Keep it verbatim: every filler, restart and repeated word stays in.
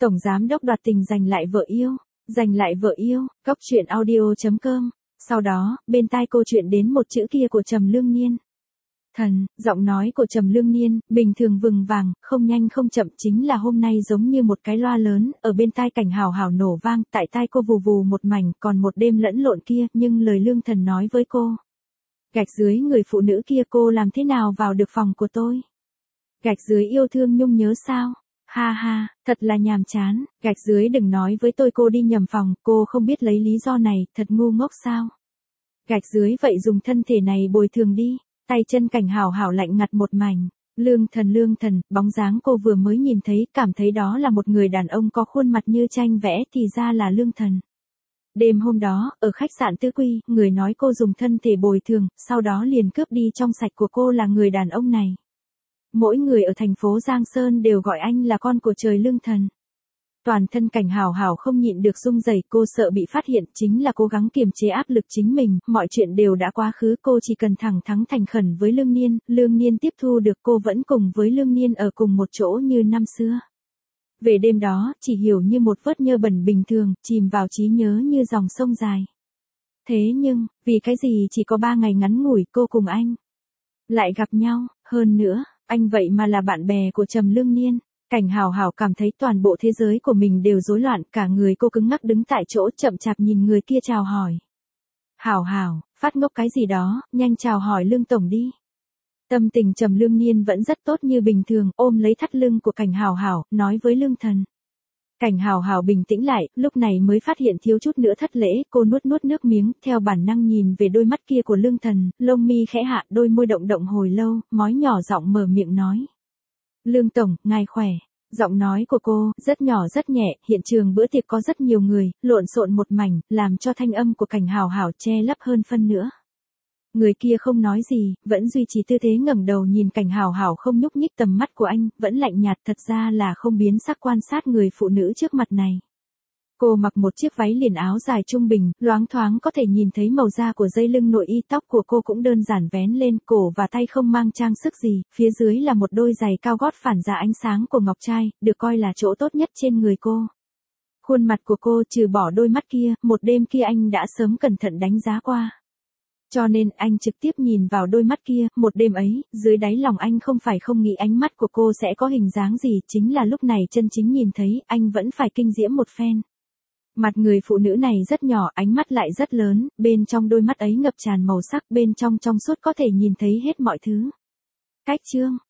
Tổng giám đốc đoạt tình giành lại vợ yêu, giành lại vợ yêu, góc truyện audio.com. Sau đó, bên tai cô chuyện đến một chữ kia của Trầm Lương Niên. Thần, giọng nói của Trầm Lương Niên, bình thường vừng vàng, không nhanh không chậm, chính là hôm nay giống như một cái loa lớn, ở bên tai Cảnh Hào Hào nổ vang, tại tai cô vù vù một mảnh, còn một đêm lẫn lộn kia, nhưng lời Lương Thần nói với cô. Gạch dưới người phụ nữ kia cô làm thế nào vào được phòng của tôi? Gạch dưới yêu thương nhung nhớ sao? Ha ha, thật là nhàm chán, gạch dưới đừng nói với tôi cô đi nhầm phòng, cô không biết lấy lý do này, thật ngu ngốc sao? Gạch dưới vậy dùng thân thể này bồi thường đi, tay chân Cảnh Hào Hào lạnh ngặt một mảnh. Lương Thần Lương Thần, bóng dáng cô vừa mới nhìn thấy, cảm thấy đó là một người đàn ông có khuôn mặt như tranh vẽ, thì ra là Lương Thần. Đêm hôm đó, ở khách sạn Tứ Quy, người nói cô dùng thân thể bồi thường, sau đó liền cướp đi trong sạch của cô là người đàn ông này. Mỗi người ở thành phố Giang Sơn đều gọi anh là con của trời Lương Thần. Toàn thân Cảnh Hào Hào không nhịn được run rẩy, cô sợ bị phát hiện, chính là cố gắng kiềm chế áp lực chính mình, mọi chuyện đều đã quá khứ, cô chỉ cần thẳng thắn thành khẩn với Lương Niên, Lương Niên tiếp thu được, cô vẫn cùng với Lương Niên ở cùng một chỗ như năm xưa. Về đêm đó, chỉ hiểu như một vớt nhơ bẩn bình thường, chìm vào trí nhớ như dòng sông dài. Thế nhưng, vì cái gì chỉ có ba ngày ngắn ngủi cô cùng anh lại gặp nhau, hơn nữa, anh vậy mà là bạn bè của Trầm Lương Niên. Cảnh Hào Hào cảm thấy toàn bộ thế giới của mình đều rối loạn, cả người cô cứng ngắc đứng tại chỗ, chậm chạp nhìn người kia chào hỏi. Hào Hào, phát ngốc cái gì đó, nhanh chào hỏi Lương tổng đi. Tâm tình Trầm Lương Niên vẫn rất tốt như bình thường, ôm lấy thắt lưng của Cảnh Hào Hào, nói với Lương Thần. Cảnh Hào Hào bình tĩnh lại, lúc này mới phát hiện thiếu chút nữa thất lễ, cô nuốt nuốt nước miếng, theo bản năng nhìn về đôi mắt kia của Lương Thần, lông mi khẽ hạ, đôi môi động động hồi lâu, mói nhỏ giọng mở miệng nói. Lương tổng, ngài khỏe. Giọng nói của cô, rất nhỏ rất nhẹ, hiện trường bữa tiệc có rất nhiều người, lộn xộn một mảnh, làm cho thanh âm của Cảnh Hào Hào che lấp hơn phân nữa. Người kia không nói gì, vẫn duy trì tư thế ngẩng đầu nhìn Cảnh Hào Hào không nhúc nhích, tầm mắt của anh, vẫn lạnh nhạt, thật ra là không biến sắc quan sát người phụ nữ trước mặt này. Cô mặc một chiếc váy liền áo dài trung bình, loáng thoáng có thể nhìn thấy màu da của dây lưng nội y, tóc của cô cũng đơn giản vén lên, cổ và tay không mang trang sức gì, phía dưới là một đôi giày cao gót phản ra ánh sáng của ngọc trai, được coi là chỗ tốt nhất trên người cô. Khuôn mặt của cô trừ bỏ đôi mắt kia, một đêm kia anh đã sớm cẩn thận đánh giá qua. Cho nên anh trực tiếp nhìn vào đôi mắt kia, một đêm ấy, dưới đáy lòng anh không phải không nghĩ ánh mắt của cô sẽ có hình dáng gì, chính là lúc này chân chính nhìn thấy, anh vẫn phải kinh diễm một phen. Mặt người phụ nữ này rất nhỏ, ánh mắt lại rất lớn, bên trong đôi mắt ấy ngập tràn màu sắc, bên trong trong suốt có thể nhìn thấy hết mọi thứ. Cách chương